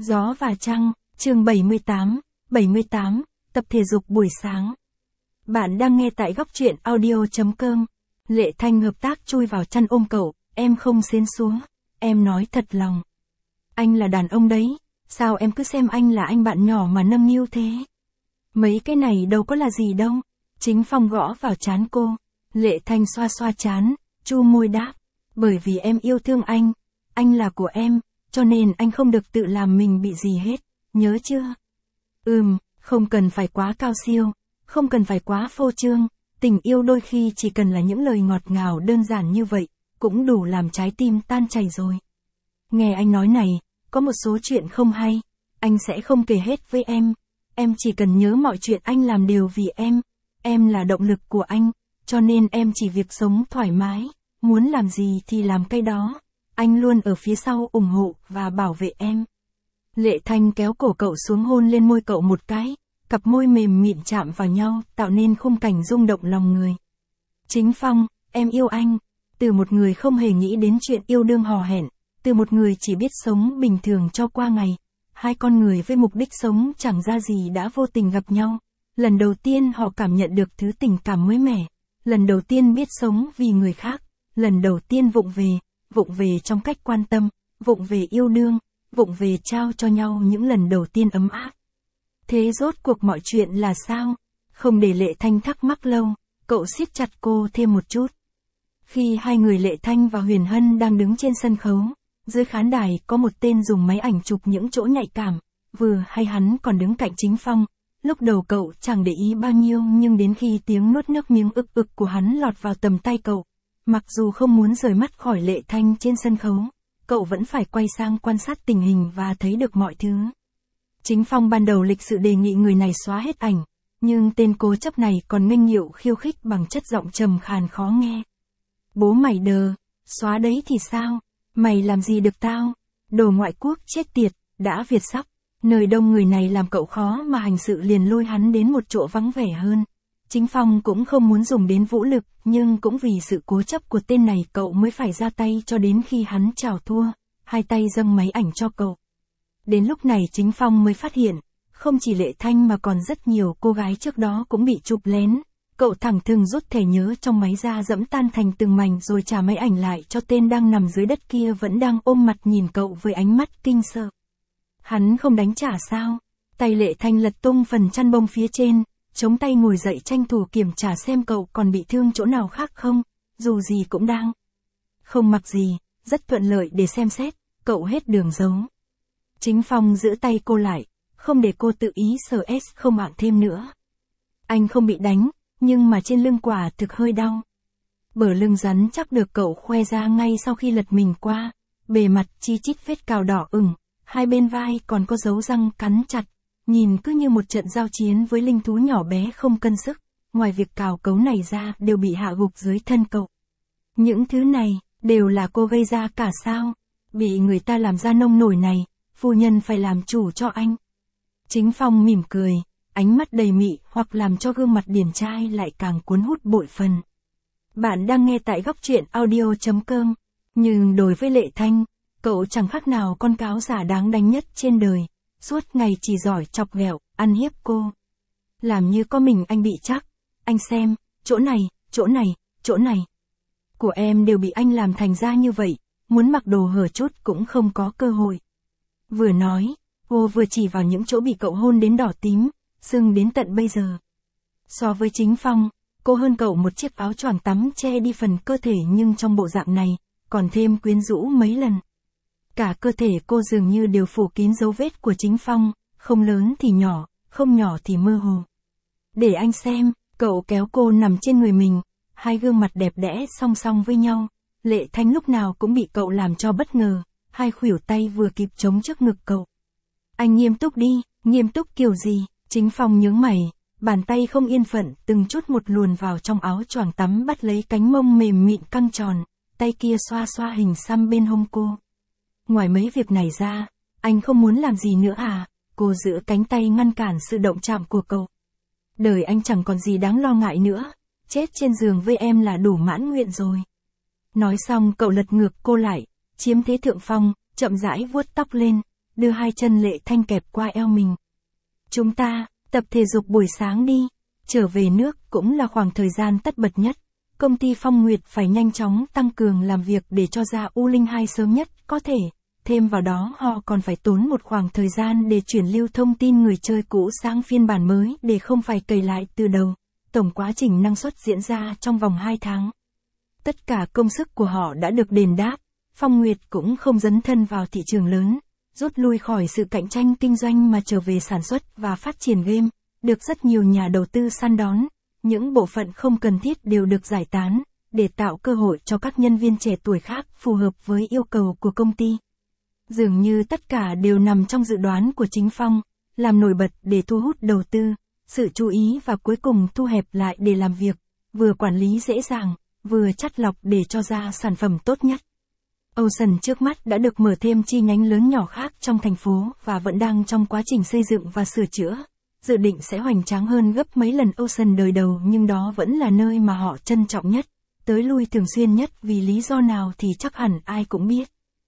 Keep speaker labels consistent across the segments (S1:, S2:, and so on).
S1: Gió và Trăng, chương 78, tập thể dục buổi sáng. Bạn đang nghe tại góc truyện audio.com. Lệ Thanh hợp tác chui vào chăn ôm cậu, em không xến xuống, em nói thật lòng. Anh là đàn ông đấy, sao em cứ xem anh là anh bạn nhỏ mà nâng niu thế? Mấy cái này đâu có là gì đâu. Chính Phong gõ vào trán cô. Lệ Thanh xoa xoa trán, chu môi đáp. Bởi vì em yêu thương anh là của em, cho nên anh không được tự làm mình bị gì hết, nhớ chưa? Không cần phải quá cao siêu, không cần phải quá phô trương, tình yêu đôi khi chỉ cần là những lời ngọt ngào đơn giản như vậy, cũng đủ làm trái tim tan chảy rồi. Nghe anh nói này, có một số chuyện không hay, anh sẽ không kể hết với em chỉ cần nhớ mọi chuyện anh làm đều vì em là động lực của anh, cho nên em chỉ việc sống thoải mái, muốn làm gì thì làm cái đó. Anh luôn ở phía sau ủng hộ và bảo vệ em. Lệ Thanh kéo cổ cậu xuống hôn lên môi cậu một cái, cặp môi mềm mịn chạm vào nhau tạo nên khung cảnh rung động lòng người. Chính Phong, em yêu anh. Từ một người không hề nghĩ đến chuyện yêu đương hò hẹn, từ một người chỉ biết sống bình thường cho qua ngày, hai con người với mục đích sống chẳng ra gì đã vô tình gặp nhau. Lần đầu tiên họ cảm nhận được thứ tình cảm mới mẻ, lần đầu tiên biết sống vì người khác, lần đầu tiên vụng về trong cách quan tâm, vụng về yêu đương, vụng về trao cho nhau những lần đầu tiên ấm áp. Thế rốt cuộc mọi chuyện là sao? Không để Lệ Thanh thắc mắc lâu, cậu siết chặt cô thêm một chút. Khi hai người Lệ Thanh và Huyền Hân đang đứng trên sân khấu, dưới khán đài có một tên dùng máy ảnh chụp những chỗ nhạy cảm, vừa hay hắn còn đứng cạnh Chính Phong. Lúc đầu cậu chẳng để ý bao nhiêu nhưng đến khi tiếng nuốt nước miếng ực ực của hắn lọt vào tầm tay cậu, mặc dù không muốn rời mắt khỏi Lệ Thanh trên sân khấu, cậu vẫn phải quay sang quan sát tình hình và thấy được mọi thứ. Chính Phong ban đầu lịch sự đề nghị người này xóa hết ảnh, nhưng tên cố chấp này còn nghênh nghịu khiêu khích bằng chất giọng trầm khàn khó nghe. Bố mày đờ, xóa đấy thì sao? Mày làm gì được tao? Đồ ngoại quốc chết tiệt, đã Việt sắp. Nơi đông người này làm cậu khó mà hành sự liền lôi hắn đến một chỗ vắng vẻ hơn. Chính Phong cũng không muốn dùng đến vũ lực, nhưng cũng vì sự cố chấp của tên này cậu mới phải ra tay cho đến khi hắn chào thua, hai tay dâng máy ảnh cho cậu. Đến lúc này Chính Phong mới phát hiện, không chỉ Lệ Thanh mà còn rất nhiều cô gái trước đó cũng bị chụp lén. Cậu thẳng thừng rút thẻ nhớ trong máy ra dẫm tan thành từng mảnh rồi trả máy ảnh lại cho tên đang nằm dưới đất kia vẫn đang ôm mặt nhìn cậu với ánh mắt kinh sợ. Hắn không đánh trả sao? Tay Lệ Thanh lật tung phần chăn bông phía trên, chống tay ngồi dậy tranh thủ kiểm tra xem cậu còn bị thương chỗ nào khác không, dù gì cũng đang không mặc gì, rất thuận lợi để xem xét, cậu hết đường giấu. Chính Phong giữ tay cô lại, không để cô tự ý sờ không ạng thêm nữa. Anh không bị đánh, nhưng mà trên lưng quả thực hơi đau. Bờ lưng rắn chắc được cậu khoe ra ngay sau khi lật mình qua, bề mặt chi chít vết cào đỏ ửng, hai bên vai còn có dấu răng cắn chặt, nhìn cứ như một trận giao chiến với linh thú nhỏ bé không cân sức, ngoài việc cào cấu này ra đều bị hạ gục dưới thân cậu. Những thứ này, đều là cô gây ra cả sao? Bị người ta làm ra nông nổi này, phu nhân phải làm chủ cho anh. Chính Phong mỉm cười, ánh mắt đầy mị hoặc làm cho gương mặt điển trai lại càng cuốn hút bội phần. Bạn đang nghe tại góc truyện audio.com, nhưng đối với Lệ Thanh, cậu chẳng khác nào con cáo giả đáng đánh nhất trên đời, suốt ngày chỉ giỏi chọc ghẹo, ăn hiếp cô. Làm như có mình anh bị chắc, anh xem, chỗ này của em đều bị anh làm thành ra như vậy, muốn mặc đồ hở chút cũng không có cơ hội. Vừa nói, cô vừa chỉ vào những chỗ bị cậu hôn đến đỏ tím, sưng đến tận bây giờ. So với Chính Phong, cô hơn cậu một chiếc áo choàng tắm che đi phần cơ thể nhưng trong bộ dạng này, còn thêm quyến rũ mấy lần. Cả cơ thể cô dường như đều phủ kín dấu vết của Chính Phong, không lớn thì nhỏ, không nhỏ thì mơ hồ. Để anh xem, cậu kéo cô nằm trên người mình, hai gương mặt đẹp đẽ song song với nhau. Lệ Thanh lúc nào cũng bị cậu làm cho bất ngờ, hai khuỷu tay vừa kịp chống trước ngực cậu. Anh nghiêm túc đi, nghiêm túc kiểu gì? Chính Phong nhướng mày, bàn tay không yên phận từng chút một luồn vào trong áo choàng tắm bắt lấy cánh mông mềm mịn căng tròn, tay kia xoa xoa hình xăm bên hông cô. Ngoài mấy việc này ra, anh không muốn làm gì nữa à? Cô giữ cánh tay ngăn cản sự động chạm của cậu. Đời anh chẳng còn gì đáng lo ngại nữa, chết trên giường với em là đủ mãn nguyện rồi. Nói xong cậu lật ngược cô lại, chiếm thế thượng phong, chậm rãi vuốt tóc lên, đưa hai chân Lệ Thanh kẹp qua eo mình. Chúng ta, tập thể dục buổi sáng đi. Trở về nước cũng là khoảng thời gian tất bật nhất. Công ty Phong Nguyệt phải nhanh chóng tăng cường làm việc để cho ra U02 sớm nhất có thể. Thêm vào đó họ còn phải tốn một khoảng thời gian để chuyển lưu thông tin người chơi cũ sang phiên bản mới để không phải cày lại từ đầu. Tổng quá trình năng suất diễn ra trong vòng 2 tháng. Tất cả công sức của họ đã được đền đáp. Phong Nguyệt cũng không dấn thân vào thị trường lớn, rút lui khỏi sự cạnh tranh kinh doanh mà trở về sản xuất và phát triển game, được rất nhiều nhà đầu tư săn đón. Những bộ phận không cần thiết đều được giải tán, để tạo cơ hội cho các nhân viên trẻ tuổi khác phù hợp với yêu cầu của công ty. Dường như tất cả đều nằm trong dự đoán của chính Phong, làm nổi bật để thu hút đầu tư, sự chú ý và cuối cùng thu hẹp lại để làm việc, vừa quản lý dễ dàng, vừa chắt lọc để cho ra sản phẩm tốt nhất. Ocean trước mắt đã được mở thêm chi nhánh lớn nhỏ khác trong thành phố và vẫn đang trong quá trình xây dựng và sửa chữa. Dự định sẽ hoành tráng hơn gấp mấy lần Ocean đời đầu, nhưng đó vẫn là nơi mà họ trân trọng nhất, tới lui thường xuyên nhất, vì lý do nào thì chắc hẳn ai cũng biết.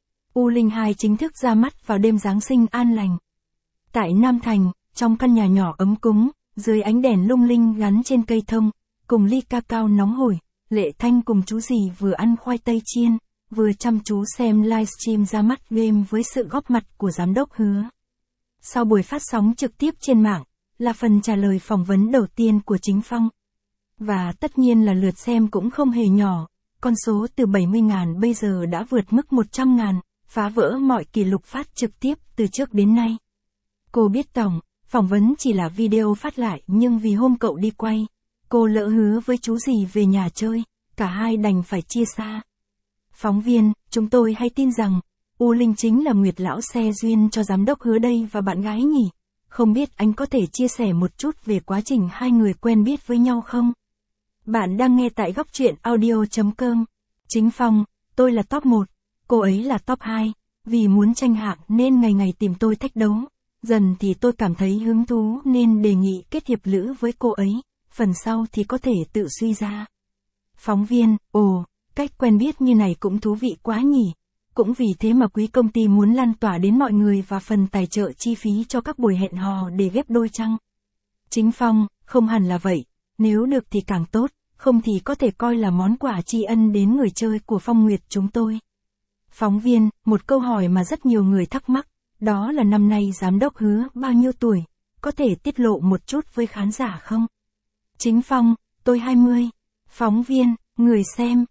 S1: U02 chính thức ra mắt vào đêm Giáng sinh an lành. Tại Nam Thành, trong căn nhà nhỏ ấm cúng, dưới ánh đèn lung linh gắn trên cây thông, cùng ly cacao nóng hổi, Lệ Thanh cùng chú dì vừa ăn khoai tây chiên, vừa chăm chú xem livestream ra mắt game với sự góp mặt của giám đốc Hứa. Sau buổi phát sóng trực tiếp trên mạng, là phần trả lời phỏng vấn đầu tiên của chính Phong. Và tất nhiên là lượt xem cũng không hề nhỏ, con số từ 70.000 bây giờ đã vượt mức 100.000, phá vỡ mọi kỷ lục phát trực tiếp từ trước đến nay. Cô biết phỏng vấn chỉ là video phát lại, nhưng vì hôm cậu đi quay, cô lỡ hứa với chú dì về nhà chơi, cả hai đành phải chia xa. Phóng viên, chúng tôi hay tin rằng, U Linh chính là Nguyệt lão xe duyên cho giám đốc Hứa đây và bạn gái nhỉ? Không biết anh có thể chia sẻ một chút về quá trình hai người quen biết với nhau không? Bạn đang nghe tại góc truyện audio.com. Chính Phong, tôi là top 1, cô ấy là top 2, vì muốn tranh hạng nên ngày ngày tìm tôi thách đấu. Dần thì tôi cảm thấy hứng thú nên đề nghị kết hiệp lữ với cô ấy, phần sau thì có thể tự suy ra. Phóng viên, ồ, cách quen biết như này cũng thú vị quá nhỉ. Cũng vì thế mà quý công ty muốn lan tỏa đến mọi người và phần tài trợ chi phí cho các buổi hẹn hò để ghép đôi chăng? Chính Phong, không hẳn là vậy, nếu được thì càng tốt, không thì có thể coi là món quà tri ân đến người chơi của Phong Nguyệt chúng tôi. Phóng viên, một câu hỏi mà rất nhiều người thắc mắc, đó là năm nay giám đốc Hứa bao nhiêu tuổi, có thể tiết lộ một chút với khán giả không? Chính Phong, tôi 20. Phóng viên, người xem,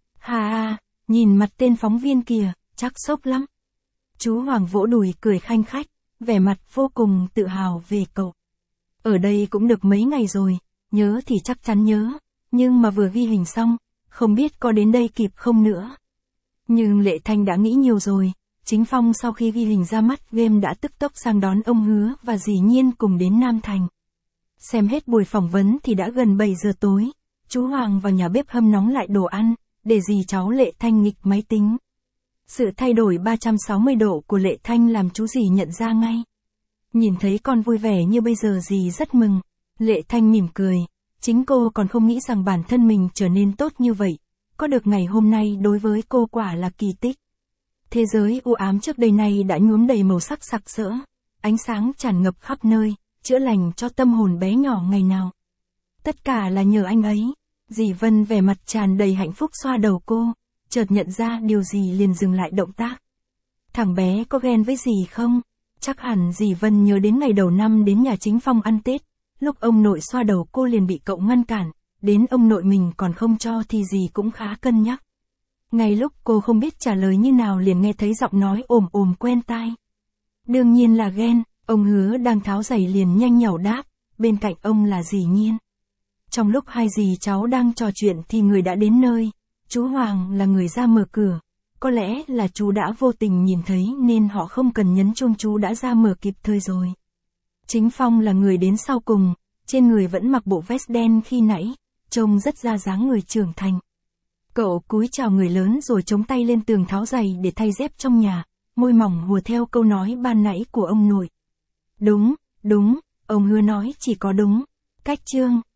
S1: nhìn mặt tên phóng viên kìa, chắc sốc lắm. Chú Hoàng vỗ đùi cười khanh khách, vẻ mặt vô cùng tự hào về cậu. Ở đây cũng được mấy ngày rồi, nhớ thì chắc chắn nhớ, nhưng mà vừa ghi hình xong, không biết có đến đây kịp không nữa. Nhưng Lệ Thanh đã nghĩ nhiều rồi, chính Phong sau khi ghi hình ra mắt game đã tức tốc sang đón ông Hứa và dĩ nhiên cùng đến Nam Thành. Xem hết buổi phỏng vấn thì đã gần 7 giờ tối, chú Hoàng vào nhà bếp hâm nóng lại đồ ăn, để dì cháu Lệ Thanh nghịch máy tính. Sự thay đổi 360 độ của Lệ Thanh làm chú dì nhận ra ngay. Nhìn thấy con vui vẻ như bây giờ dì rất mừng. Lệ Thanh mỉm cười. Chính cô còn không nghĩ rằng bản thân mình trở nên tốt như vậy. Có được ngày hôm nay đối với cô quả là kỳ tích. Thế giới u ám trước đây này đã nhuốm đầy màu sắc sặc sỡ. Ánh sáng tràn ngập khắp nơi, chữa lành cho tâm hồn bé nhỏ ngày nào. Tất cả là nhờ anh ấy. Dì Vân vẻ mặt tràn đầy hạnh phúc xoa đầu cô. Chợt nhận ra điều gì liền dừng lại động tác. Thằng bé có ghen với dì không? Chắc hẳn dì Vân nhớ đến ngày đầu năm đến nhà chính Phong ăn Tết. Lúc ông nội xoa đầu cô liền bị cậu ngăn cản. Đến ông nội mình còn không cho thì dì cũng khá cân nhắc. Ngay lúc cô không biết trả lời như nào liền nghe thấy giọng nói ồm ồm quen tai. Đương nhiên là ghen, ông Hứa đang tháo giày liền nhanh nhảu đáp. Bên cạnh ông là dì Nhiên. Trong lúc hai dì cháu đang trò chuyện thì người đã đến nơi. Chú Hoàng là người ra mở cửa, có lẽ là chú đã vô tình nhìn thấy nên họ không cần nhấn chuông, chú đã ra mở kịp thời rồi. Chính Phong là người đến sau cùng, trên người vẫn mặc bộ vest đen khi nãy, trông rất ra dáng người trưởng thành. Cậu cúi chào người lớn rồi chống tay lên tường tháo giày để thay dép trong nhà, môi mỏng hùa theo câu nói ban nãy của ông nội. Đúng, ông Hứa nói chỉ có đúng. Cách chương